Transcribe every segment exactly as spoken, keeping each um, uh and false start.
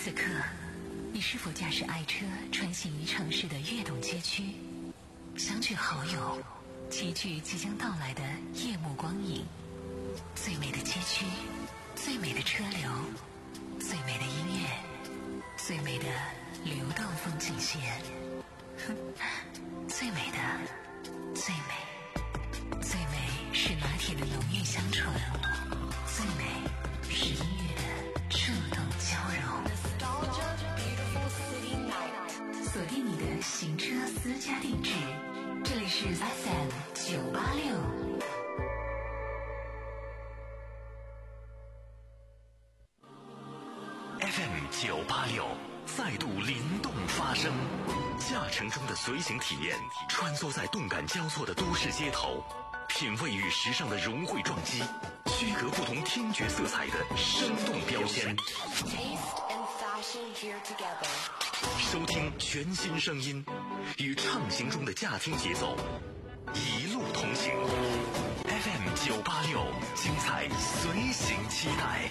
此刻，你是否驾驶爱车穿行于城市的跃动街区，相聚好友，齐聚即将到来的夜幕光影？最美的街区，最美的车流，最美的音乐，最美的流动风景线，最美的，最美，最美是拿铁的浓郁香醇，最美是音乐的触动交融。锁定你的行车私家定制，这里是 F M 九八六。 F M 九八六再度灵动发声，驾乘中的随行体验，穿梭在动感交错的都市街头，品味与时尚的融汇撞击，区隔不同听觉色彩的生动标签。收听全新声音，与畅行中的驾听节奏，一路同行。F M 九八六，精彩随行期待。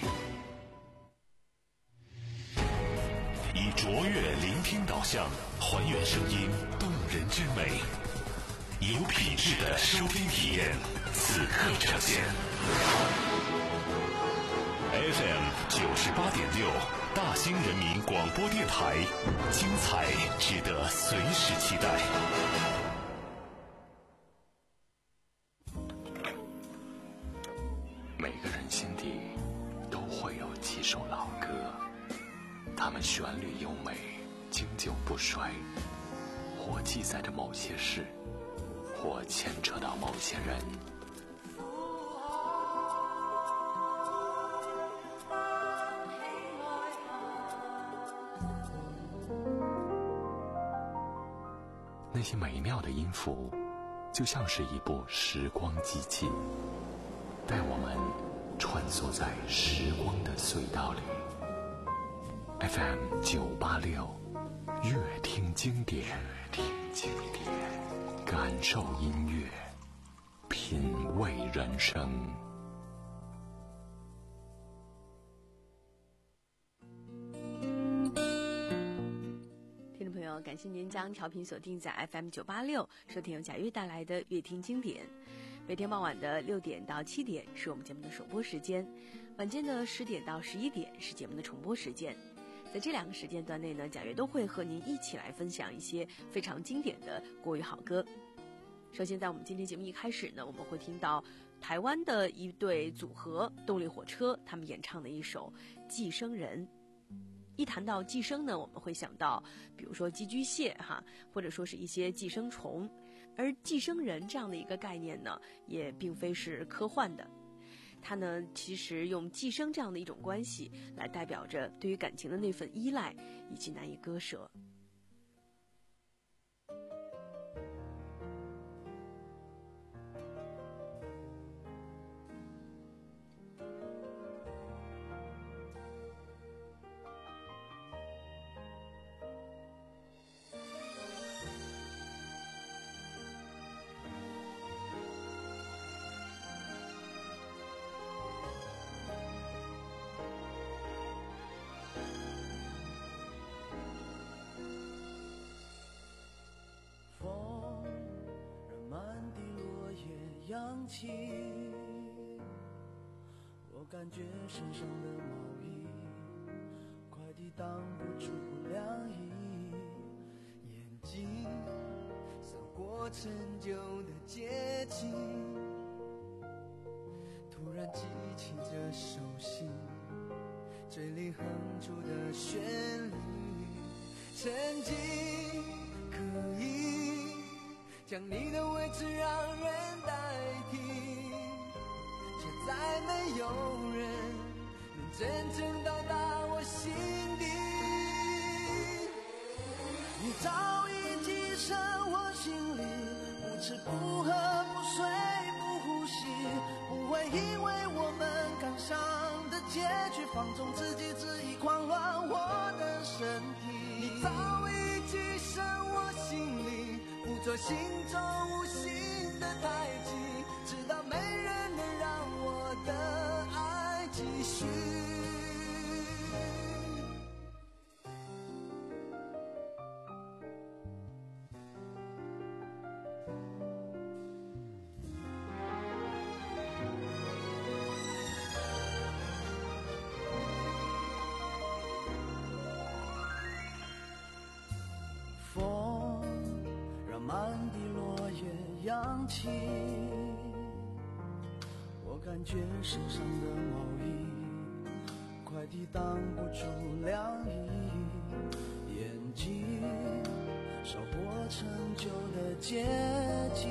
以卓越聆听导向，还原声音动人之美，有品质的收听体验，此刻呈现。F M 九十八点六，大兴人民广播电台，精彩值得随时期待。每个人心底都会有几首老歌，它们旋律优美，经久不衰，或记载着某些事，或牵扯到某些人。那些美妙的音符，就像是一部时光机器，带我们穿梭在时光的隧道里。F M 九八六，乐听经典，乐听经典，感受音乐，品味人生。 听众朋友，感谢您将调频锁定在 F M 九八六，收听由贾跃带来的乐听经典。每天傍晚的六点到七点是我们节目的首播时间，晚间的十点到十一点是节目的重播时间。在这两个时间段内呢，贾跃都会和您一起来分享一些非常经典的国语好歌。首先在我们今天节目一开始呢，我们会听到台湾的一对组合动力火车他们演唱的一首《寄生人》。一谈到寄生呢，我们会想到比如说寄居蟹哈，或者说是一些寄生虫，而寄生人这样的一个概念呢，也并非是科幻的。它呢，其实用寄生这样的一种关系来代表着对于感情的那份依赖以及难以割舍。 扬起，我感觉身上的毛衣快抵挡不住凉意，眼睛扫过陈旧的街景，突然记起这熟悉嘴里哼出的旋律，曾经可以将你的位置让人代替，却再没有人能真正到达我心底。你早已寄生我心里，不吃不喝不睡不呼吸，不会因为我们感伤的结局放纵自己恣意狂乱我的身体。你早已寄生我心里，不做心中无形的太极，直到没人能让我的爱继续。 起，我感觉身上的毛衣快抵挡不住凉意，眼睛烧破陈旧的街景，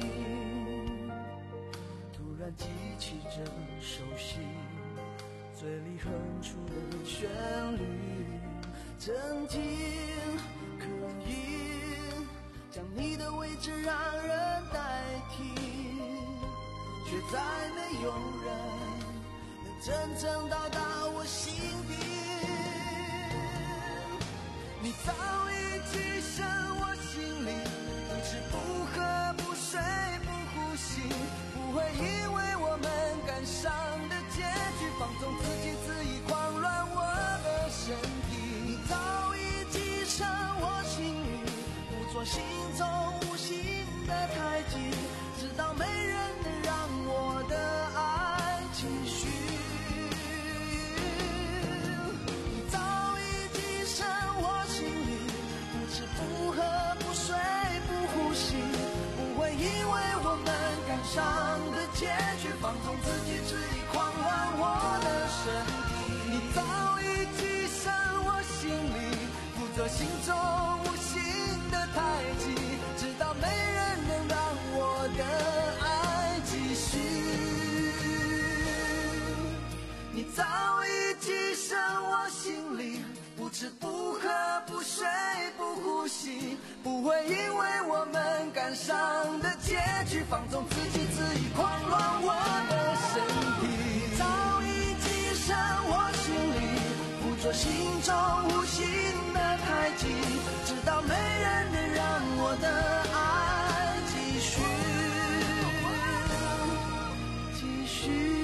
突然记起这熟悉嘴里哼出的旋律，曾经可以将你的位置让人代替，却再没有人能真正到达我心底。你早已跻身我心里，不吃不喝不睡不呼吸，不会因为我们感伤的结局放纵自己恣意狂乱我的身体。你早已跻身我心里，不做心中无形的太极，直到没人能让我的爱继续。你早已跻身我心里，不吃不喝不睡不呼吸，不会因为我们感伤的结局放纵自己恣意狂乱我的身体。你早已跻身我心里，负责心中无形的太极，直到没人能让我的爱继续。你早已跻身我心里，不吃不喝不睡不呼吸，不会因为我们感伤的结局放纵自己恣意狂乱我的身体。你早已跻身我心里，不做心中无形的太极，直到没人能让我的爱继续继续。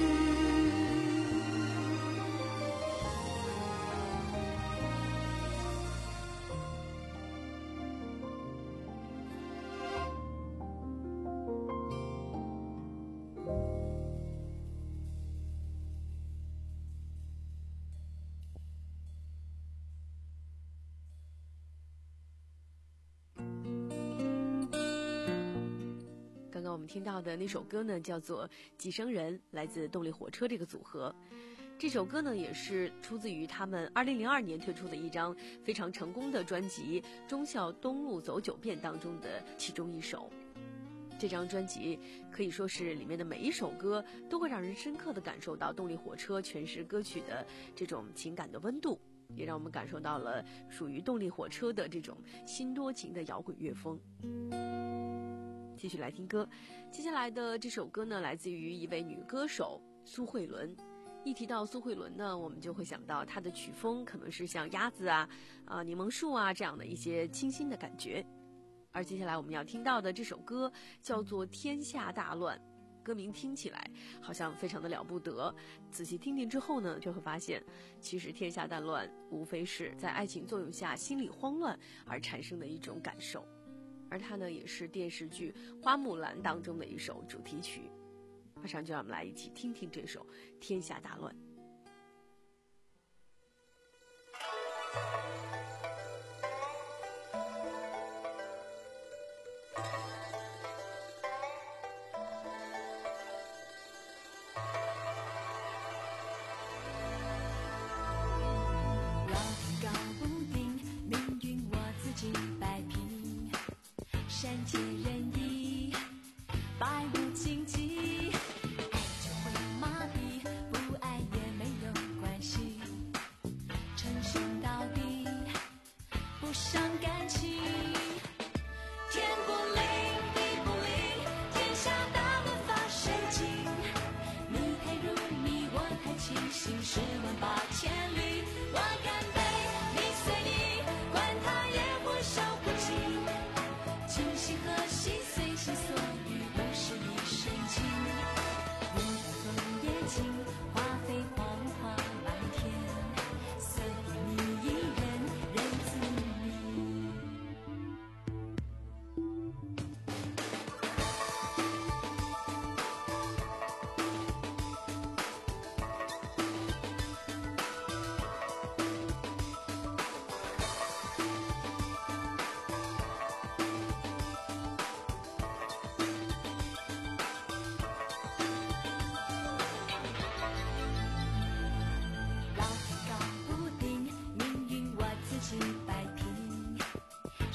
刚刚我们听到的那首歌呢，叫做《寄生人》，来自动力火车这个组合。这首歌呢，也是出自于他们二零零二年推出的一张非常成功的专辑《忠孝东路走九遍》当中的其中一首。这张专辑可以说是里面的每一首歌都会让人深刻地感受到动力火车诠释歌曲的这种情感的温度，也让我们感受到了属于动力火车的这种心多情的摇滚乐风。继续来听歌，接下来的这首歌呢，来自于一位女歌手苏慧伦。一提到苏慧伦呢，我们就会想到她的曲风可能是像鸭子啊、啊、呃、柠檬树啊这样的一些清新的感觉。而接下来我们要听到的这首歌叫做《天下大乱》，歌名听起来好像非常的了不得，仔细听听之后呢，就会发现其实天下大乱无非是在爱情作用下心理慌乱而产生的一种感受。而它呢，也是电视剧《花木兰》当中的一首主题曲。马上就让我们来一起听听这首《天下大乱》。 善解人意，百无禁忌，爱就会麻痹，不爱也没有关系，诚心到底，不伤感情。天不灵，地不灵，天下大乱发神经。你太如迷，我太清醒，十万八千里，我干杯，你随你，管他野火烧不尽。清醒和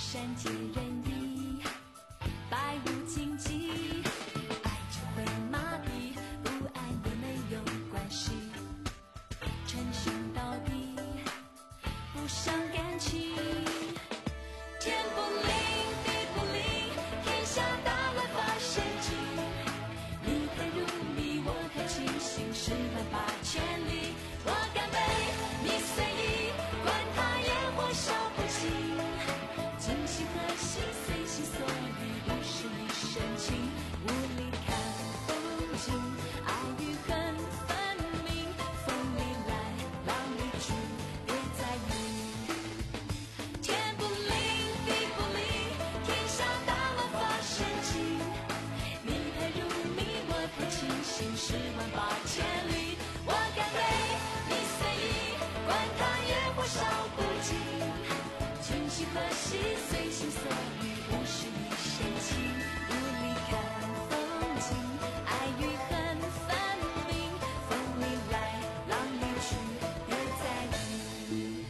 善解人意，百无禁忌，爱就会麻痹，不爱也没有关系，称兄道弟，不伤感情。天不灵，地不灵，天下大乱发神经。你太入迷，我太清醒，十万八千里，我干杯，你随意，管他烟火烧不尽。今夕何夕，随心所欲，不是一深情，无力看风景，爱与恨分明，风里来，浪里去，别在意。天不灵，地不灵，天下大乱发神经。你太入迷，我太清醒，十万八千里，我干杯，你随意，管他烟火烧不尽。今夕何夕，随心所欲，不是一深情，无力看风景，爱与恨分明，风里来，浪里去，别在意。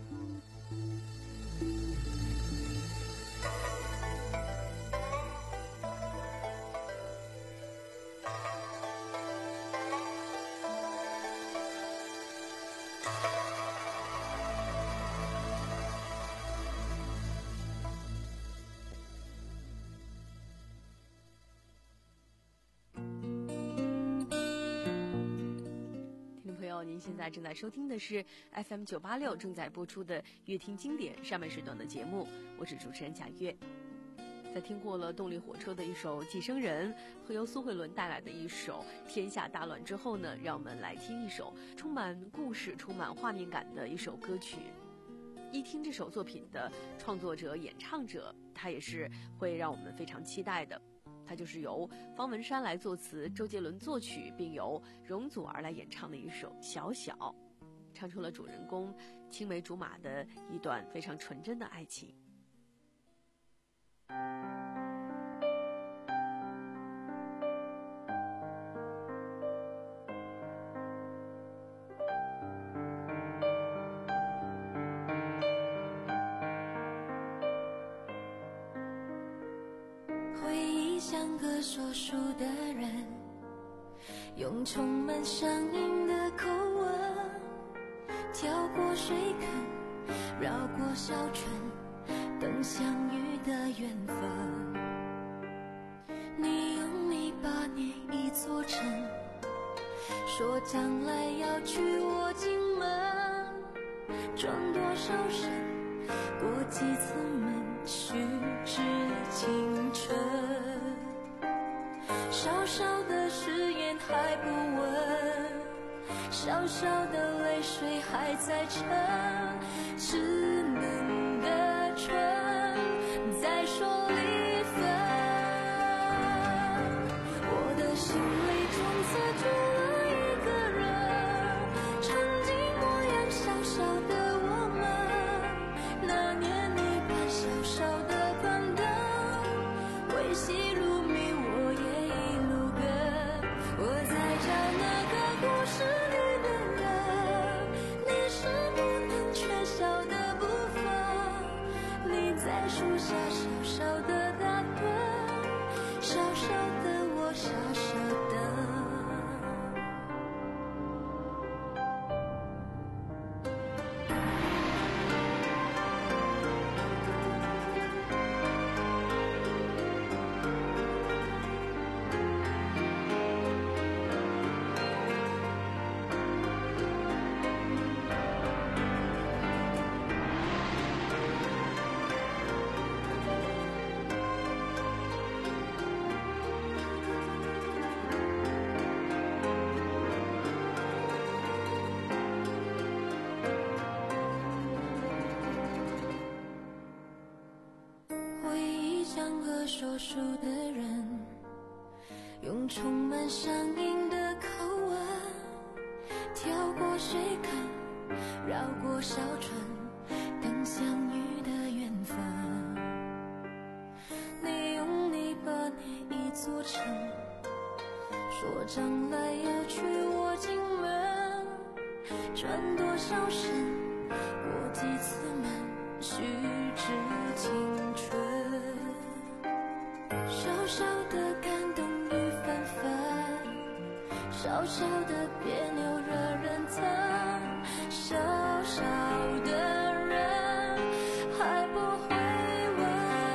听众朋友，您现在正在收听的是 F M 九八六正在播出的乐听经典上半时段的节目，我是主持人贾月。在听过了动力火车的一首《寄生人》和由苏慧伦带来的一首《天下大乱》之后呢，让我们来听一首充满故事、充满画面感的一首歌曲。一听这首作品的创作者、演唱者，他也是会让我们非常期待的。它就是由方文山来作词，周杰伦作曲，并由容祖儿来演唱的一首《小小》，唱出了主人公青梅竹马的一段非常纯真的爱情。 回忆像个说书的人，用充满乡音的口吻，跳过水坑，绕过小村，等相遇的缘分。你用泥巴捏一座城，说将来要娶我进门，转多少身，过几次门，虚掷青春。小小的誓言还不稳，小小的泪水还在沉，稚嫩的唇再说离分。我的心里从此住了一个人，曾经模样小小的我们，那年你把小小的关灯，为戏入迷我也一路跟。我在找那个故事里的人，你是不能缺少的部分。你在树下小小的打盹，小小的我小小的。回忆像个说书的人，用充满乡音的口吻，跳过水坑，绕过小村，等相遇的缘分。你用泥巴捏一座城，说将来要娶我进门，转多少身，过几次门， 虚掷青春，小小的感动雨纷纷，小小的别扭惹人疼，小小的人还不会问，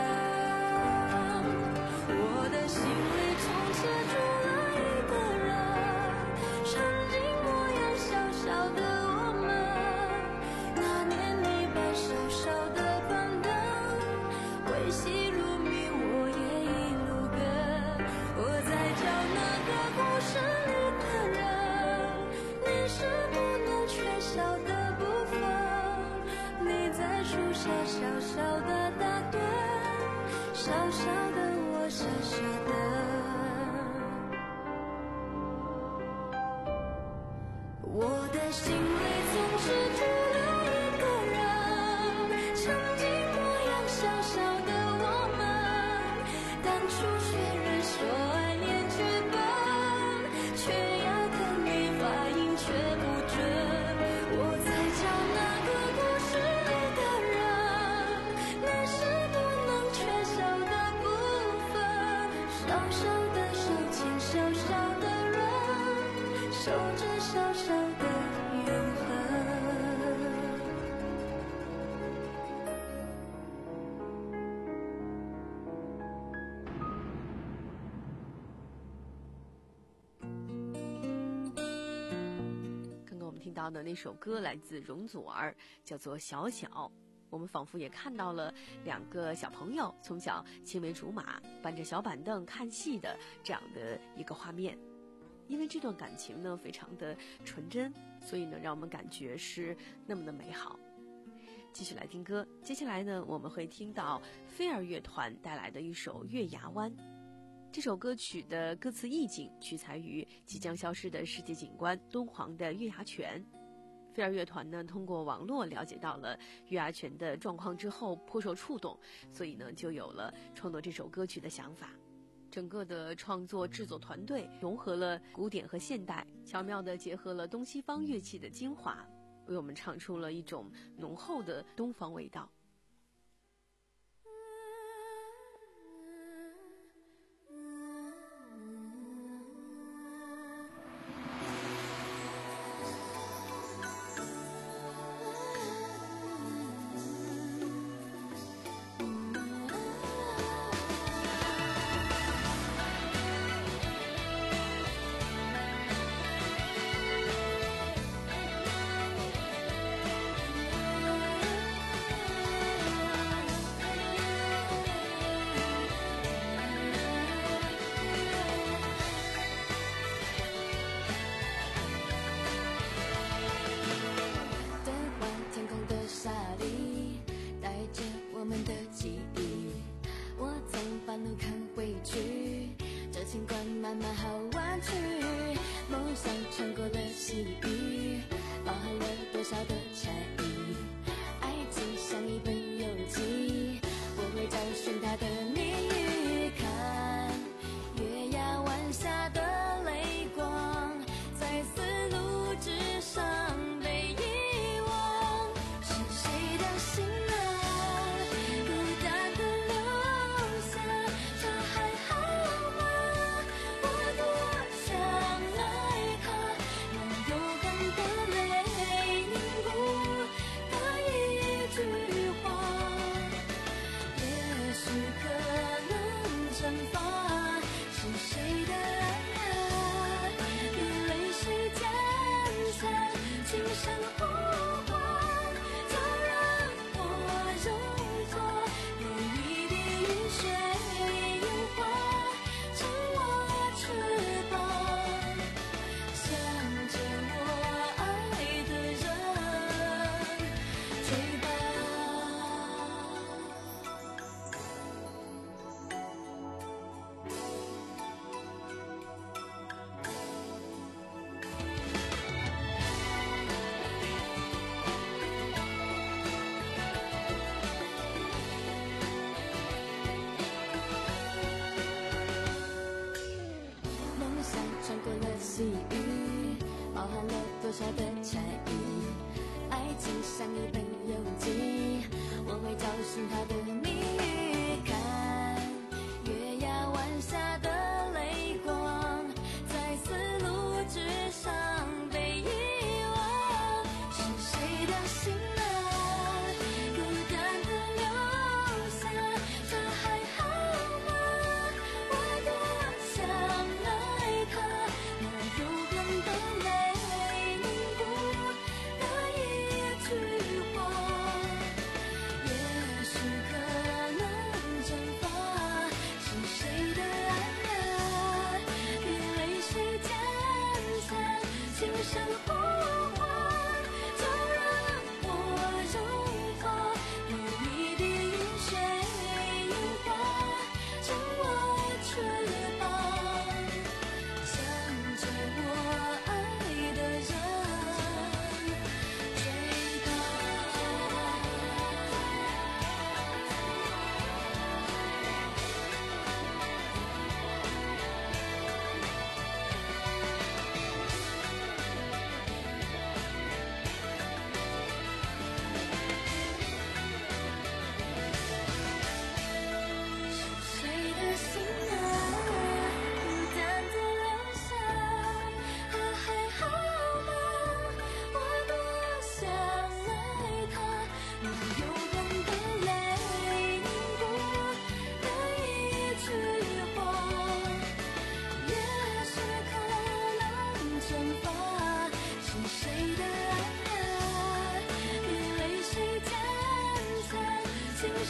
我的心里从此住了一个人，曾经模样小小的我们，那年你把小小的板凳维系如谜，我也一路跟，我在讲那个故事里的人，你是不能缺少的部分，你在树下小小的打盹，小小的我小小的，我的心里总是住了一个人，曾经模样小小的我们，当初学人说爱恋剧本，却要等你发音却不准，我在讲那个故事里的人，你是不能缺少的部分，小小的手牵小小的人，守着小小的永恒。 刚刚我们听到的那首歌来自容祖儿，叫做《小小》。我们仿佛也看到了两个小朋友从小青梅竹马，搬着小板凳看戏的这样的一个画面。因为这段感情呢非常的纯真，所以呢让我们感觉是那么的美好。继续来听歌，接下来呢我们会听到飞儿乐团带来的一首《月牙湾》。这首歌曲的歌词意境取材于即将消失的世界景观敦煌的月牙泉。飞儿乐团呢通过网络了解到了月牙泉的状况之后颇受触动，所以呢就有了创作这首歌曲的想法。整个的创作制作团队融合了古典和现代，巧妙地结合了东西方乐器的精华，为我们唱出了一种浓厚的东方味道。 想来看，拥有感的泪凝固。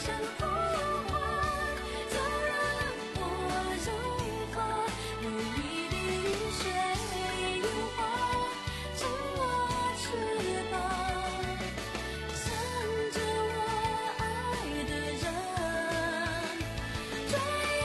相呼唤，就让我融化每一滴雨水烟花，成我翅膀，向着我爱的人追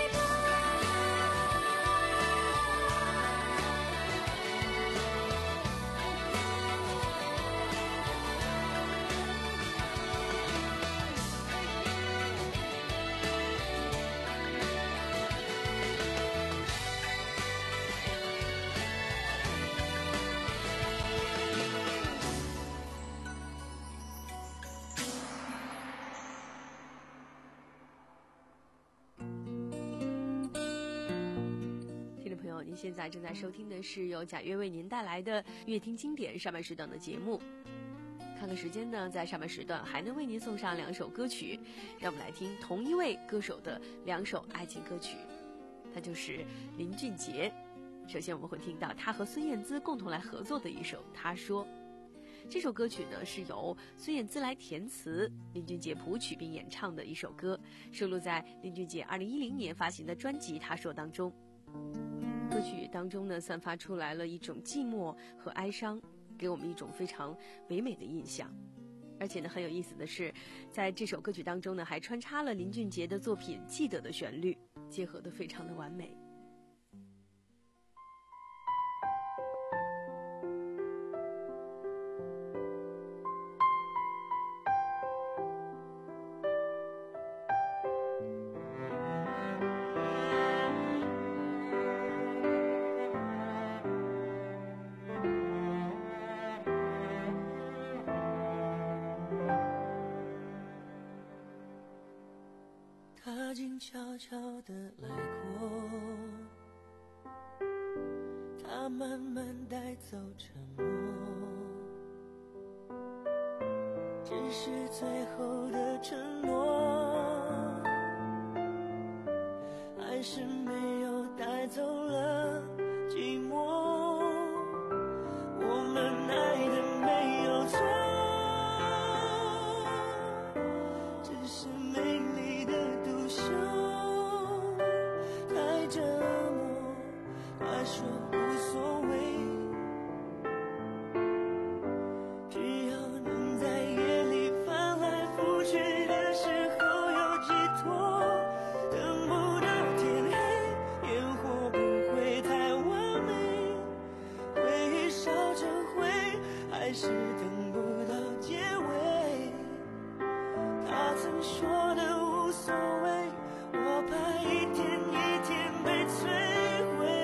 听众朋友，您现在正在收听的是由贾跃为您带来的乐听经典上半时段的节目。看看时间呢，在上半时段还能为您送上两首歌曲，让我们来听同一位歌手的两首爱情歌曲，他就是林俊杰。首先我们会听到他和孙燕姿共同来合作的一首《他说》。这首歌曲呢是由孙燕姿来填词，林俊杰谱曲并演唱的一首歌，收录在林俊杰二零一零年发行的专辑《他说》当中。歌曲当中呢，散发出来了一种寂寞和哀伤，给我们一种非常唯美的印象。而且呢，很有意思的是，在这首歌曲当中呢，还穿插了林俊杰的作品《记得》的旋律，结合得非常的完美。 他静悄悄地来过，他慢慢带走沉默，只是最后的承诺，还是没有带走了寂寞。我们爱的没有错，只是美丽的独秀太折磨。他说无所谓，只要能在夜里翻来覆去的时候有寄托，等不到天黑，烟火不会太完美，回忆烧成灰，还是等不到结尾。他曾说的无所谓，我怕一天一天被摧毁。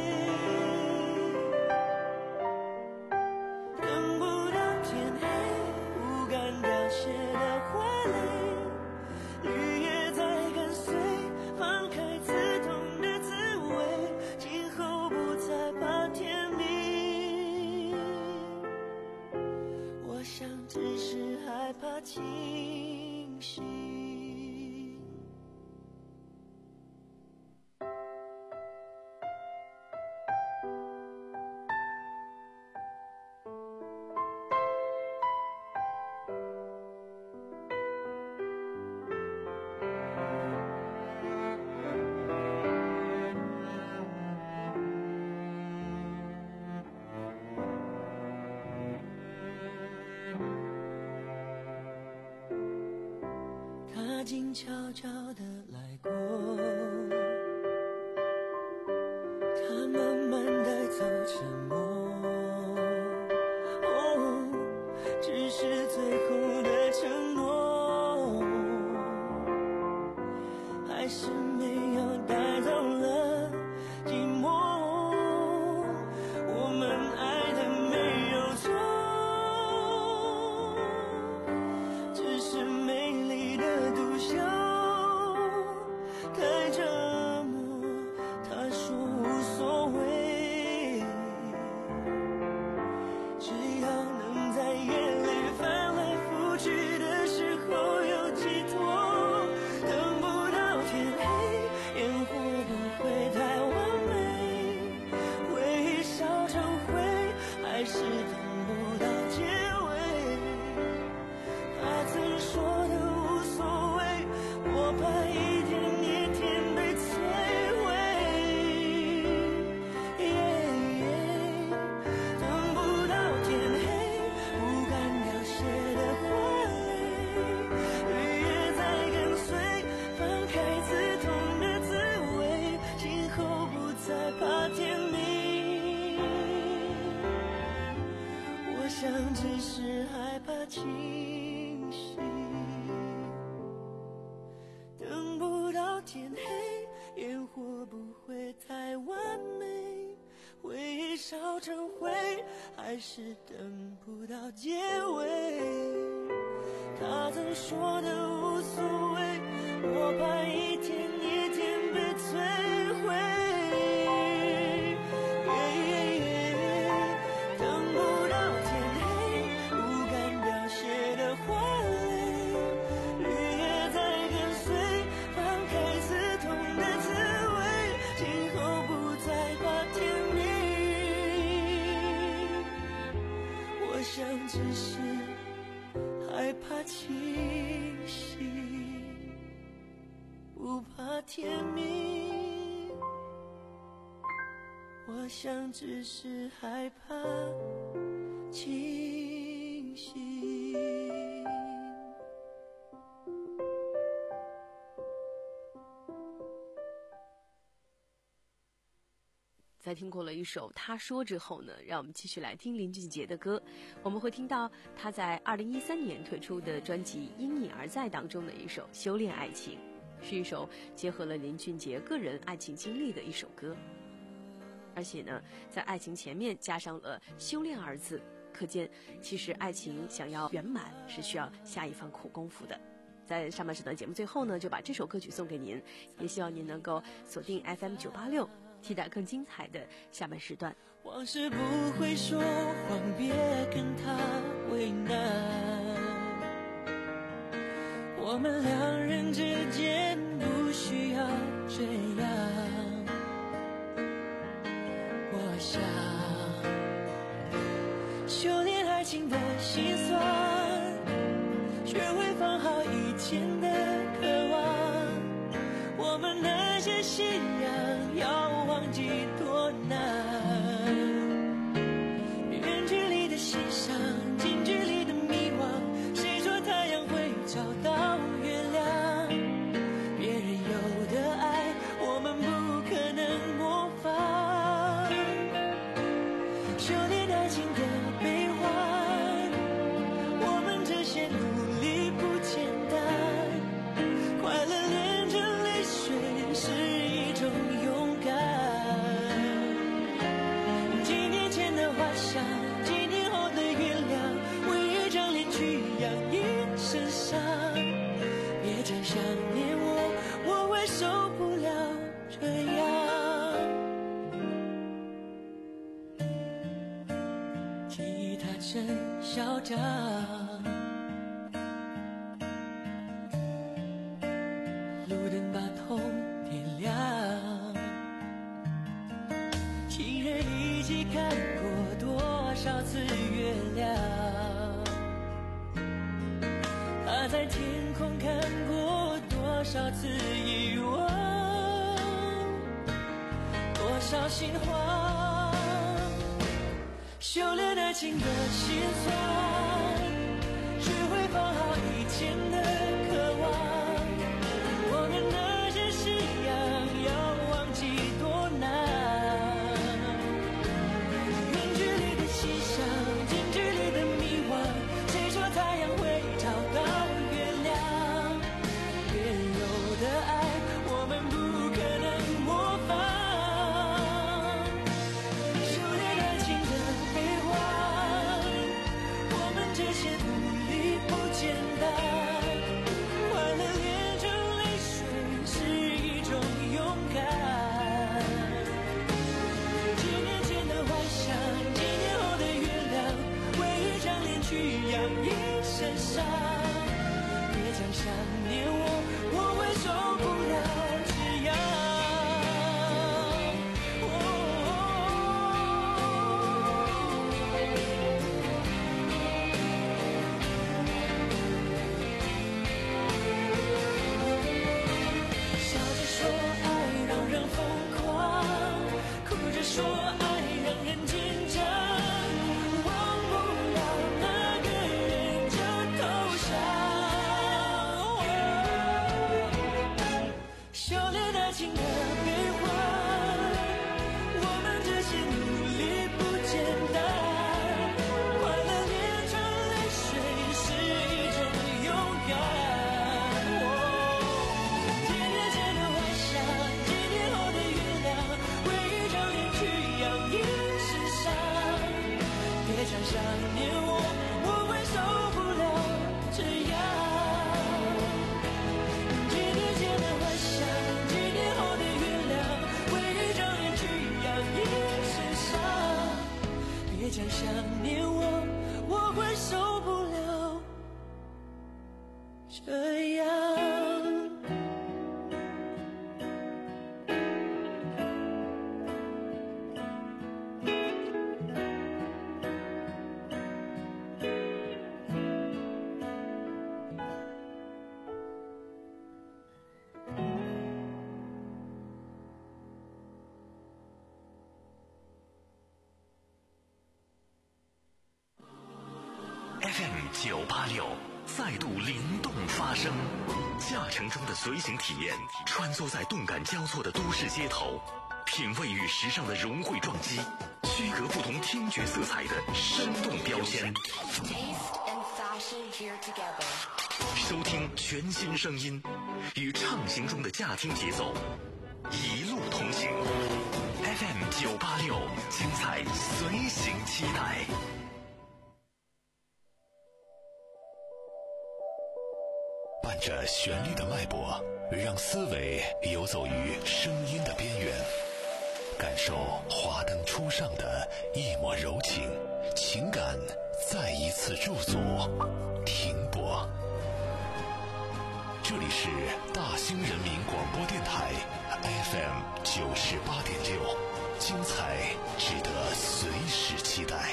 等不到天黑，不敢凋谢的花蕾，绿叶在跟随，放开刺痛的滋味，今后不再怕天明。我想只是害怕清醒。他静悄悄地来过，他慢慢带走沉默，哦，只是最后的承诺，还是没有带走了寂寞。我们爱的没有错，只是美丽的独秀太折磨。他说无所谓，只要能在夜里翻来覆去的时候有寄托，等不到天黑， 清晰。等不到天黑，烟火不会太完美，回忆烧成灰，还是等不到结尾。他曾说的无所谓，我怕一天一天被摧毁。等不到天黑，不敢凋谢的花蕾，绿叶在跟随，放开刺痛的滋味，今后不再怕天明。我想只是害怕清醒，不怕天明。我想只是害怕清醒。 在听过了一首《他说》之后呢，让我们继续来听林俊杰的歌。我们会听到他在二零一三年推出的专辑《因你而在》当中的一首《修炼爱情》，是一首结合了林俊杰个人爱情经历的一首歌。而且呢，在爱情前面加上了“修炼”二字，可见其实爱情想要圆满是需要下一番苦功夫的。在上半时段节目最后呢，就把这首歌曲送给您，也希望您能够锁定 F M 九八六，期待更精彩的下半时段。 往事不会说谎，别跟他为难。我们两人之间不需要这样。我想修炼爱情的心酸，学会放好以前的渴望。我们那些信仰要忘记多难，远距离的欣赏，近距离的迷惘，谁说太阳会找到月亮？别人有的爱我们不可能模仿，修炼爱情的悲欢，我们这些努力不简单，快乐连着泪水是一种勇敢。几年前的花香，几年后的原谅，为一张脸去养一身伤。别再想念我，我会受不了这样。记忆它真嚣张，路灯把痛点亮，情人一起看过多少次月亮，他在天空看过多少次遗忘，多少心慌，修炼爱情的心酸，学会放好以前的渴望。我们那些信仰要忘记多难，远距离的欣赏，近距离的迷惘，谁说太阳会找到月亮？别人有的爱我们不可能模仿，修炼爱情的悲欢，我们这些 F M 九八六再度灵动发声，驾乘中的随行体验，穿梭在动感交错的都市街头，品味与时尚的融汇撞击，区隔不同听觉色彩的生动标签。收听全新声音，与畅行中的驾听节奏，一路同行。F M 九八六，精彩随行期待。伴着旋律的脉搏，让思维游走于声音的边缘，感受华灯初上的一抹柔情，情感再一次驻足停泊。这里是大兴人民广播电台 F M 九十八点六，精彩值得随时期待。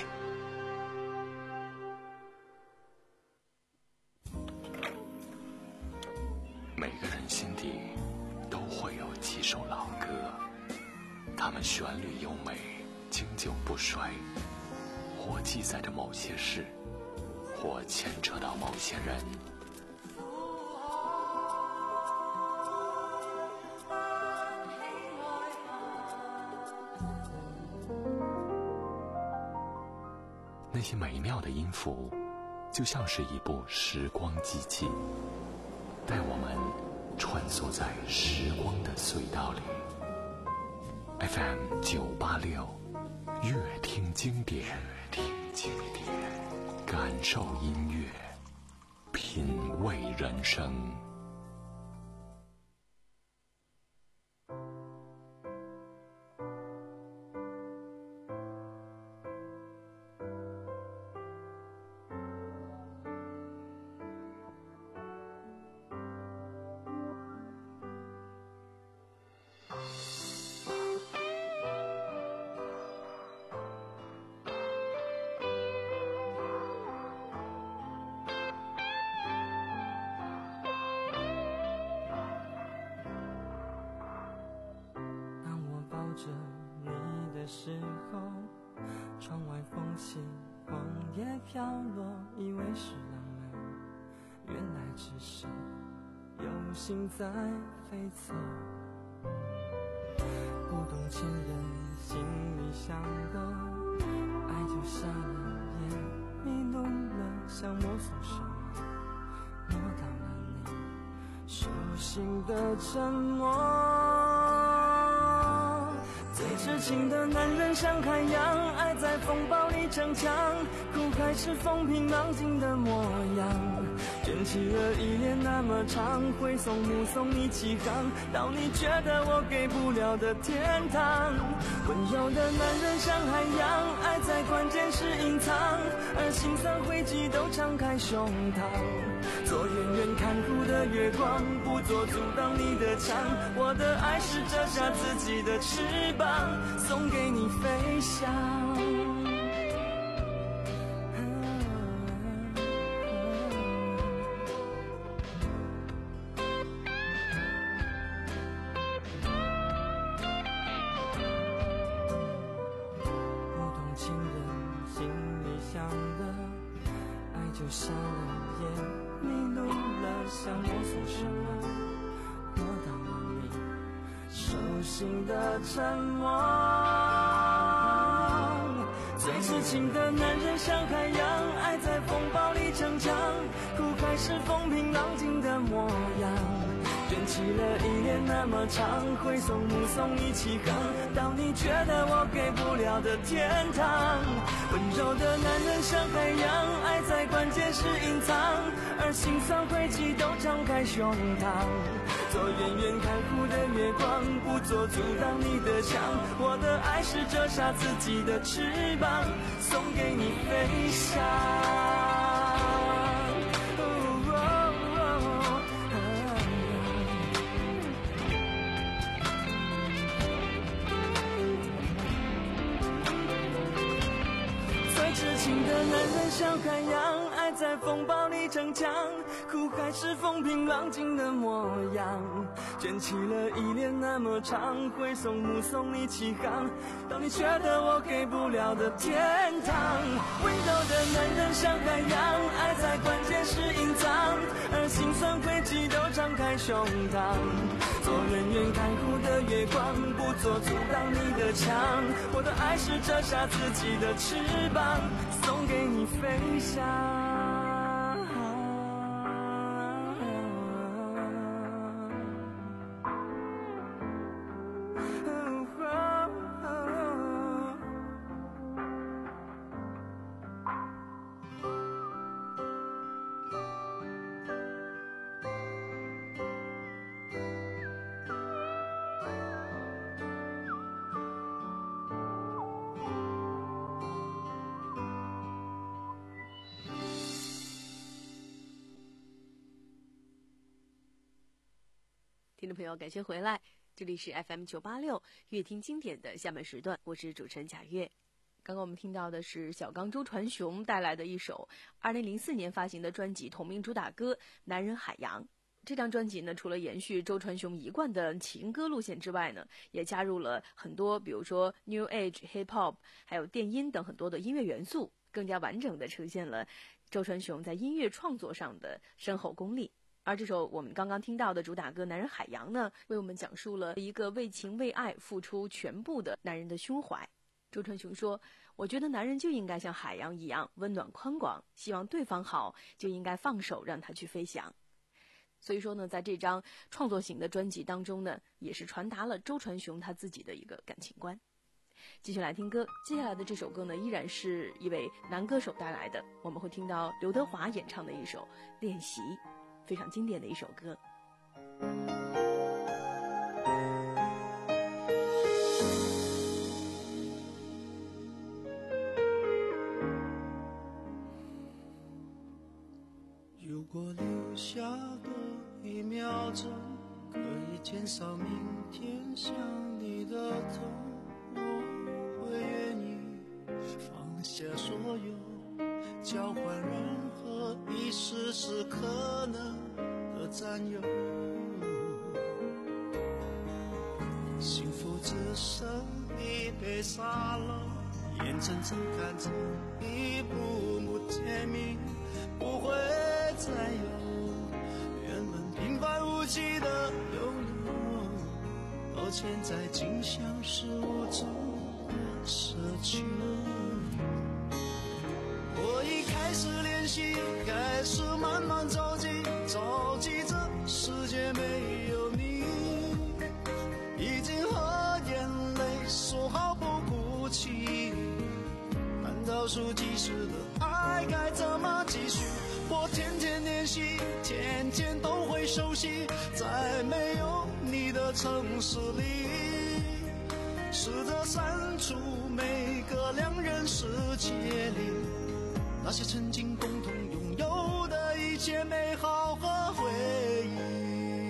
每个人心底都会有几首老歌，它们旋律优美，经久不衰，或记载着某些事，或牵扯到某些人。那些美妙的音符，就像是一部时光机器，带我们穿梭在时光的隧道里。F M 九八六，乐听经典，乐听经典，感受音乐，品味人生。 着你的时候，窗外风起，黄叶飘落，以为是浪漫，原来只是有心在飞走。不懂情人心里想的，爱就瞎了眼，迷路了，想摸索什么，摸到了你手心的沉默。最痴情的男人像海洋，爱在风暴里逞强，苦海是风平浪静的模样，卷起了依恋那么长，挥送目送你起航，到你觉得我给不了的天堂。温柔的男人像海洋，爱在关键时隐藏，而心酸汇集都敞开胸膛，做远远看护的月光，不做阻挡你的墙。我的爱是折下自己的翅膀，送给你飞翔。不懂情人心里想的，爱就瞎了眼，迷路了，想摸索什么，摸到了你手心的沉默。最痴情的男人像海洋，爱在风暴里逞强，苦海是风平浪静的模样，卷起了依恋那么长，挥送目送你起航，到你觉得我给不了的天堂。温柔的男人像海洋，爱在关键时隐藏，而心酸汇集都敞开胸膛，做远远看护的月光，不做阻挡你的墙。我的爱是折下自己的翅膀，送给你飞翔。最痴情的男人像海洋，爱在风暴里逞强，苦还是风平浪静的模样，卷起了依恋那么长，挥手目送你起航，到你觉得我给不了的天堂。温柔的男人像海洋，爱在关键时隐藏，而心酸轨迹都张开胸膛，做远远看护的月光，不做阻挡你的墙，我的爱是折下自己的翅膀，送给你飞翔。 听众朋友，感谢回来，这里是 F M 九八六乐听经典的下半时段，我是主持人贾月。刚刚我们听到的是小刚周传雄带来的一首二零零四年发行的专辑同名主打歌《男人海洋》。这张专辑呢，除了延续周传雄一贯的情歌路线之外呢，也加入了很多比如说 New Age、Hip Hop 还有电音等很多的音乐元素，更加完整地呈现了周传雄在音乐创作上的深厚功力。而这首我们刚刚听到的主打歌《男人海洋》呢，为我们讲述了一个为情为爱付出全部的男人的胸怀。周传雄说，我觉得男人就应该像海洋一样温暖宽广，希望对方好就应该放手让他去飞翔。所以说呢，在这张创作型的专辑当中呢，也是传达了周传雄他自己的一个感情观。继续来听歌，接下来的这首歌呢，依然是一位男歌手带来的，我们会听到刘德华演唱的一首《练习》，非常经典的一首歌。 如果留下多一秒钟，可以减少明天想你的痛，我会愿意放下所有，交换任何一丝丝可能的占有。幸福只剩一杯沙漏，眼睁睁看着一幕幕甜蜜不会再有，原本平凡无奇的拥有，到现在竟像是无助的奢求。我已开始练习，开始慢慢着急，着急这世界没有你，已经和眼泪说好不哭泣，看倒数计时的爱该怎么继续。我天天练习，天天都会熟悉，在没有你的城市里，试着删除每个两人世界里那些曾经共同拥有的一切美好和回忆。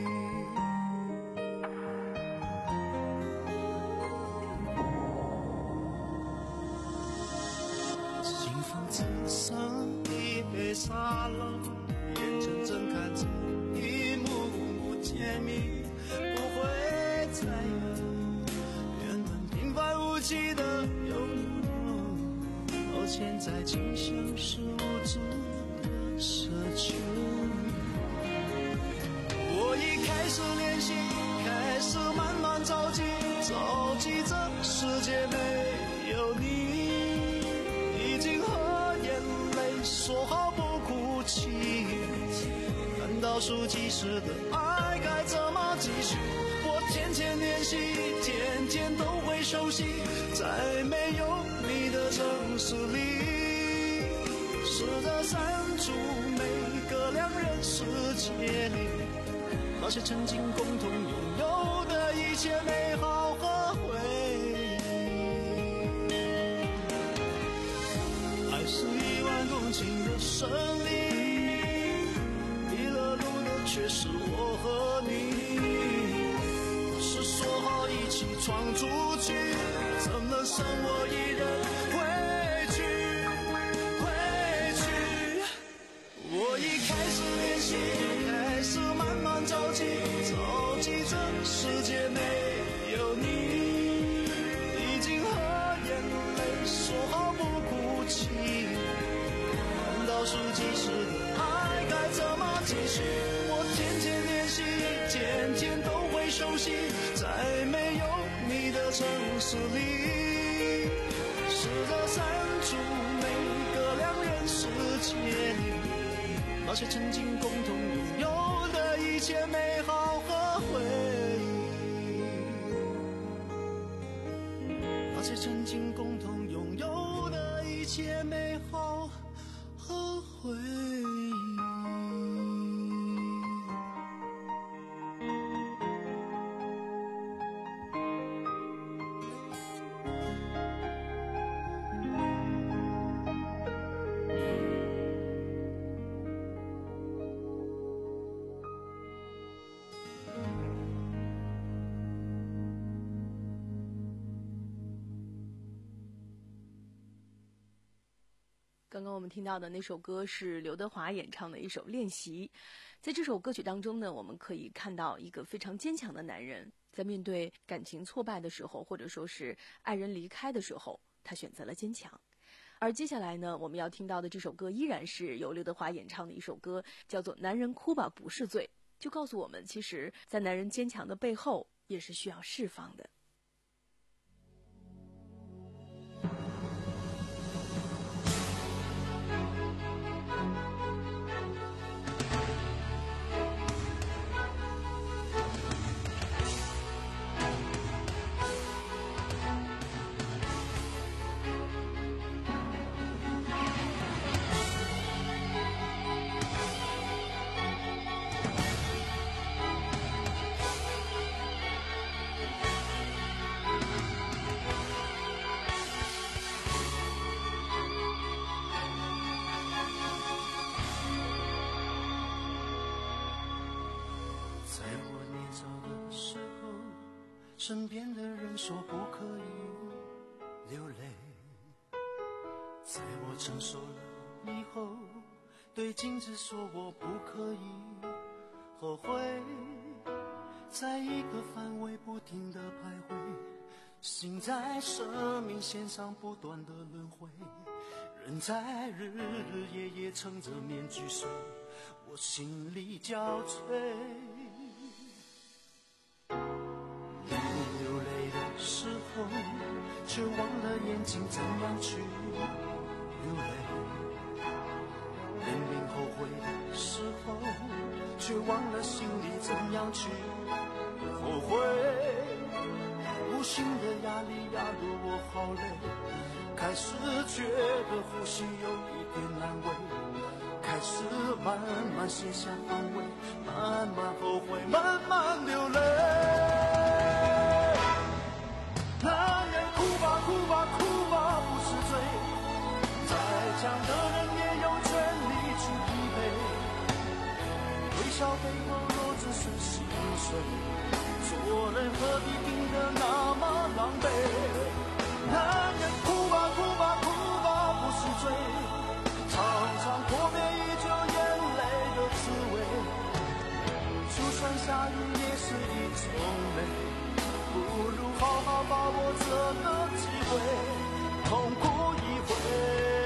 幸福只剩一杯沙漏，眼睁睁看着一幕幕甜蜜不会再有，原本平凡无奇的拥有，到现在竟像是无助的奢求。我已开始练习，开始慢慢着急，着急这世界没有你，已经和眼泪说好不哭泣，看倒数计时的爱该怎么继续。我天天练习，天天都会熟悉，在没有你的城市里，试着删除每个两人世界里那些曾经共同拥有的一切美好和回忆。爱是一万公顷的森林，迷了路的却是我和你，不是说好一起闯出去，怎能剩我一人回去回去。 所以开始练习，开始慢慢着急，着急这世界没有你，已经和眼泪说好不哭泣，倒数计时的爱该怎么继续？我渐渐练习，渐渐都会熟悉，在没有你的城市里，试着删除每个两人世界里那些曾经共同拥有的一切美好和回忆，那些曾经共同拥有的一切美好和回忆。 刚刚我们听到的那首歌是刘德华演唱的一首《练习》。在这首歌曲当中呢，我们可以看到一个非常坚强的男人，在面对感情挫败的时候，或者说是爱人离开的时候，他选择了坚强。而接下来呢，我们要听到的这首歌依然是由刘德华演唱的一首歌，叫做《男人哭吧不是罪》，就告诉我们，其实在男人坚强的背后也是需要释放的。 身边的人说不可以流泪，在我成熟了以后，对镜子说我不可以后悔，在一个范围不停地徘徊，心在生命线上不断的轮回，人在日日夜夜撑着面具睡，我心里交瘁。时候却忘了眼睛怎样去流泪，明明后悔的时候却忘了心里怎样去后悔，无形的压力压得我好累，开始觉得呼吸有一点难为，开始慢慢卸下防卫，慢慢后悔，慢慢流泪。男人哭吧哭吧哭吧不是罪，再强的人也有权利去疲惫，微笑背后若只是心碎，做人何必病得那么狼狈。男人哭吧哭吧哭吧不是罪，常常破灭依旧眼泪的滋味，就算下雨也是一种美，不如好好把握这个机会，痛哭一回。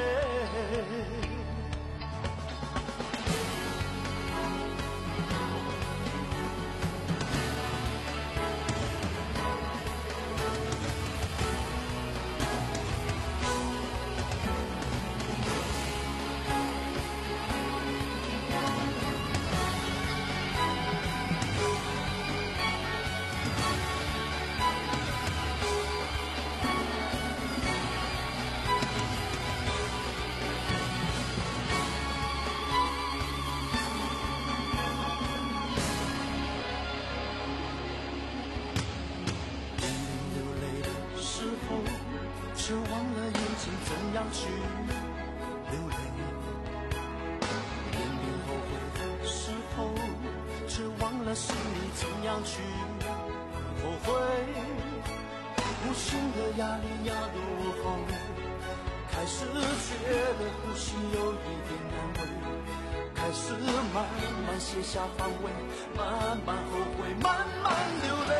却忘了眼睛怎样去流泪，明明后悔的时候，却忘了心里怎样去后悔，无形的压力压得我好累，开始觉得呼吸有一点难为，开始慢慢卸下防卫，慢慢后悔，慢慢流泪。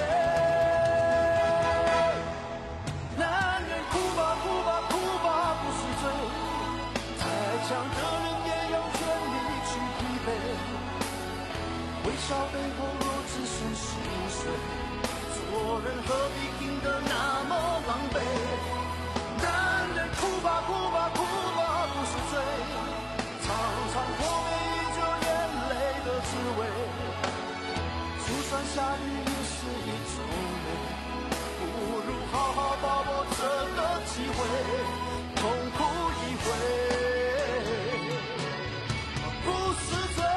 男人哭吧哭吧哭吧不是罪，再强的人也有权利去疲惫。微笑背后若只剩心碎，做人何必拼得那么狼狈？男人哭吧哭吧哭吧不是罪，常常破灭依旧眼泪的滋味。就算下雨也是一种美，不如好好把握这个机会，痛哭一回，不是罪。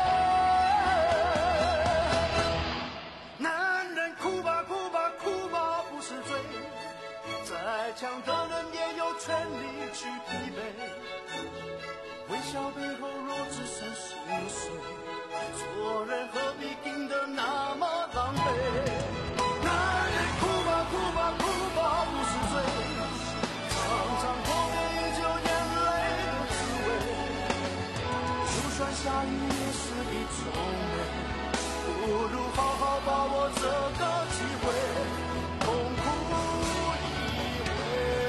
男人哭吧哭吧哭吧不是罪，再强的人也有权利去疲惫。微笑背后若只剩心碎，做人何必拼得那么狼狈？男人哭吧哭吧哭吧不是罪，常常破灭依旧眼泪的滋味。就算下雨也是一种美，不如好好把握这个机会，痛哭一回。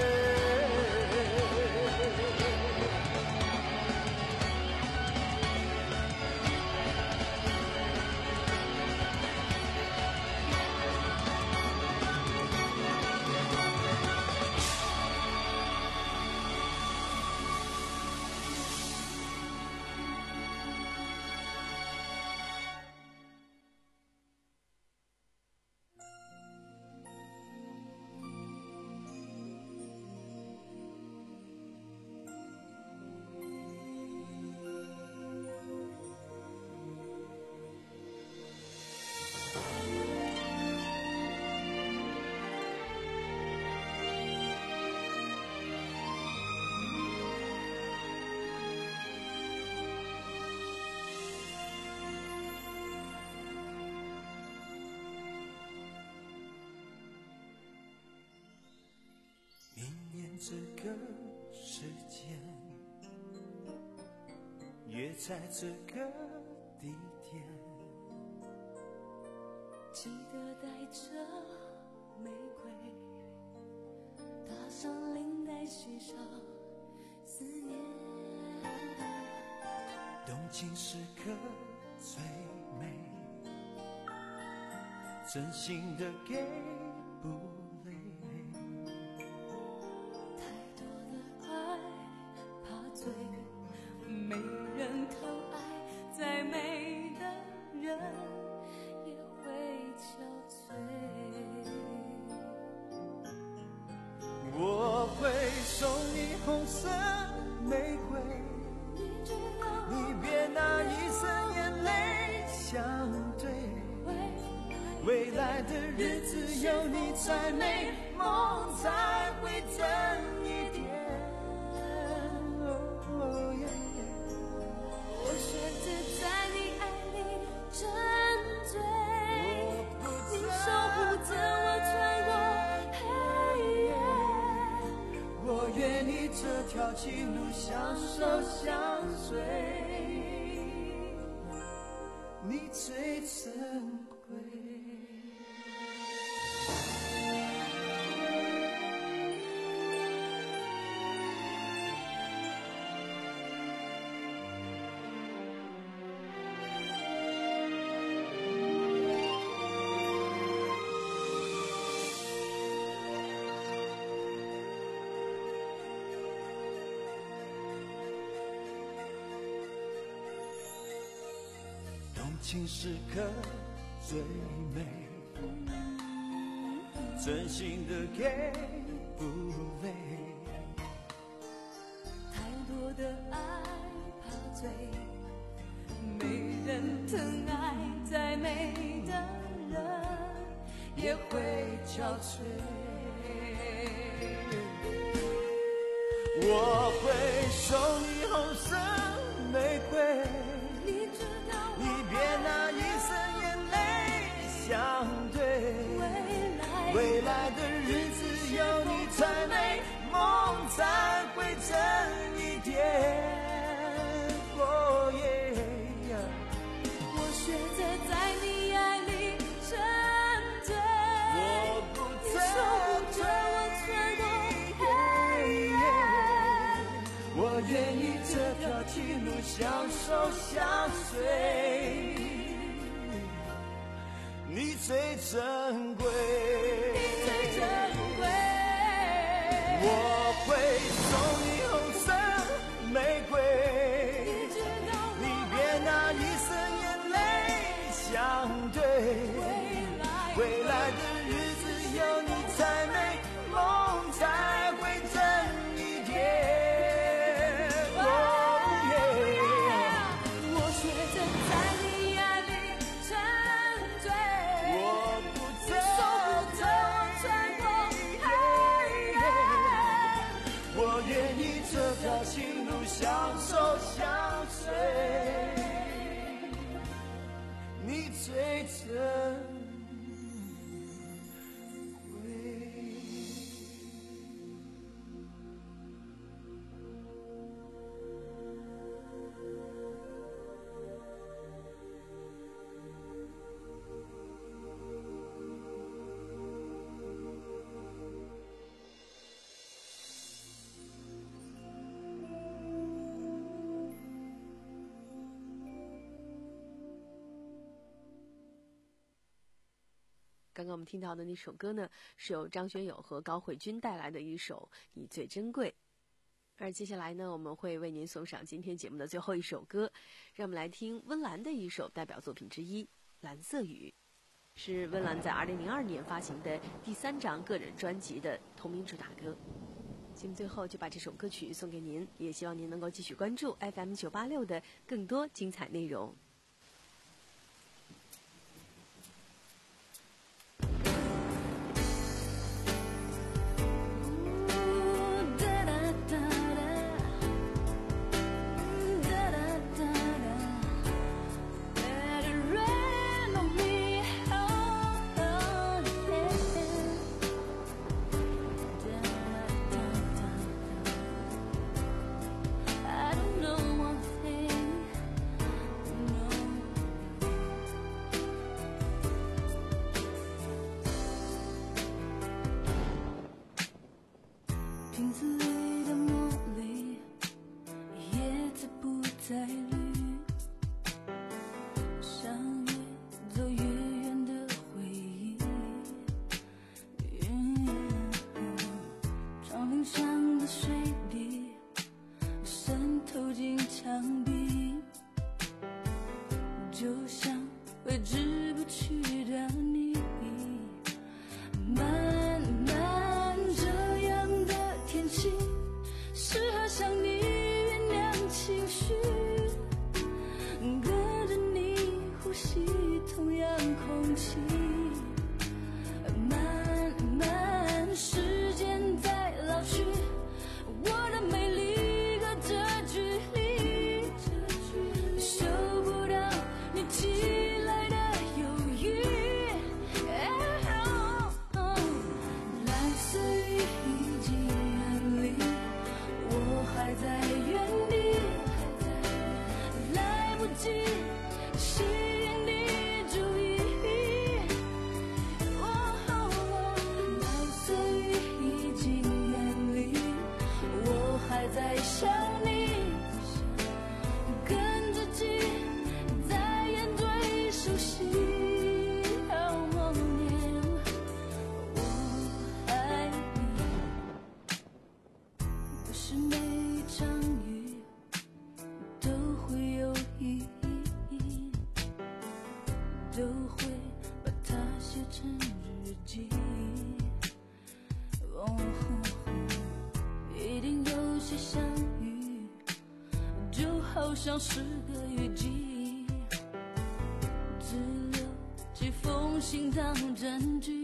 这个时间，约在这个地点， 记得带着玫瑰，搭上领带，系上思念。 动情时刻最美，真心的给不累。 没人疼爱，再美的人也会憔悴。 我会送你红色玫瑰，你别拿一生眼泪相对。未来的日子有你才美，梦才会真一点。这条情路相守相随，你最珍贵。动情时刻最美，真心的给不累。 太多的爱怕醉，没人疼爱，再美的人也会憔悴。 我会送你红色玫瑰， 你知道你别拿一生眼泪相对。未来的日子有你才美，梦才会真一点。哦耶呀！ 珍贵， 你最珍贵。 我会送你红色玫瑰， 你知道我你别拿一生眼泪相对。未来的日子有你才美，梦才会真一点。哦耶！ 我却正在你爱里沉醉， 我不你守护着我穿过黑夜， 我愿意这条情路相守相随，你最珍刚刚我们听到的那首歌呢，是由张学友和高慧君带来的一首《你最珍贵》。而接下来呢，我们会为您送上今天节目的最后一首歌，让我们来听温岚的一首代表作品之一《蓝色雨》，是温岚在二零零二年发行的第三张个人专辑的同名主打歌。节目最后就把这首歌曲送给您，也希望您能够继续关注 F M 九八六的更多精彩内容。 像是个雨季，只留几封信当证据。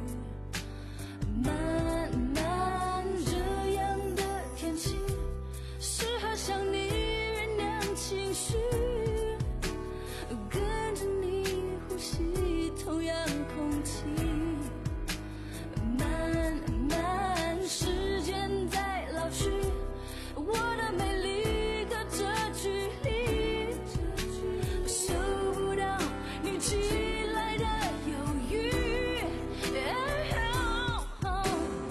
慢慢这样的天气，适合向你酝酿情绪，跟着你呼吸同样空气。慢慢时间在老去，我的美丽来的犹豫，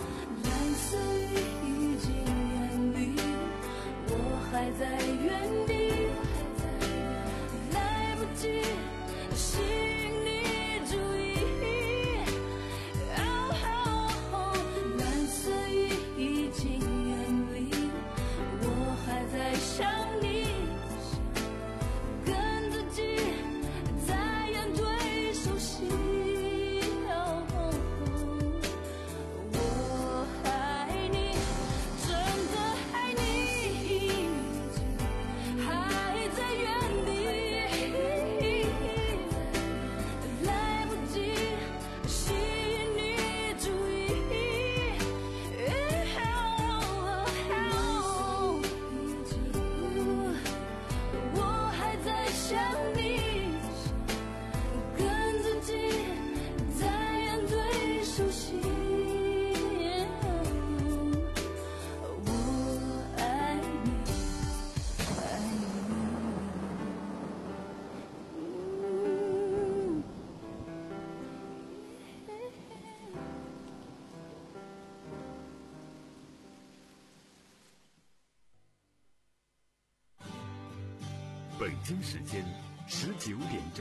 北京时间十九点整。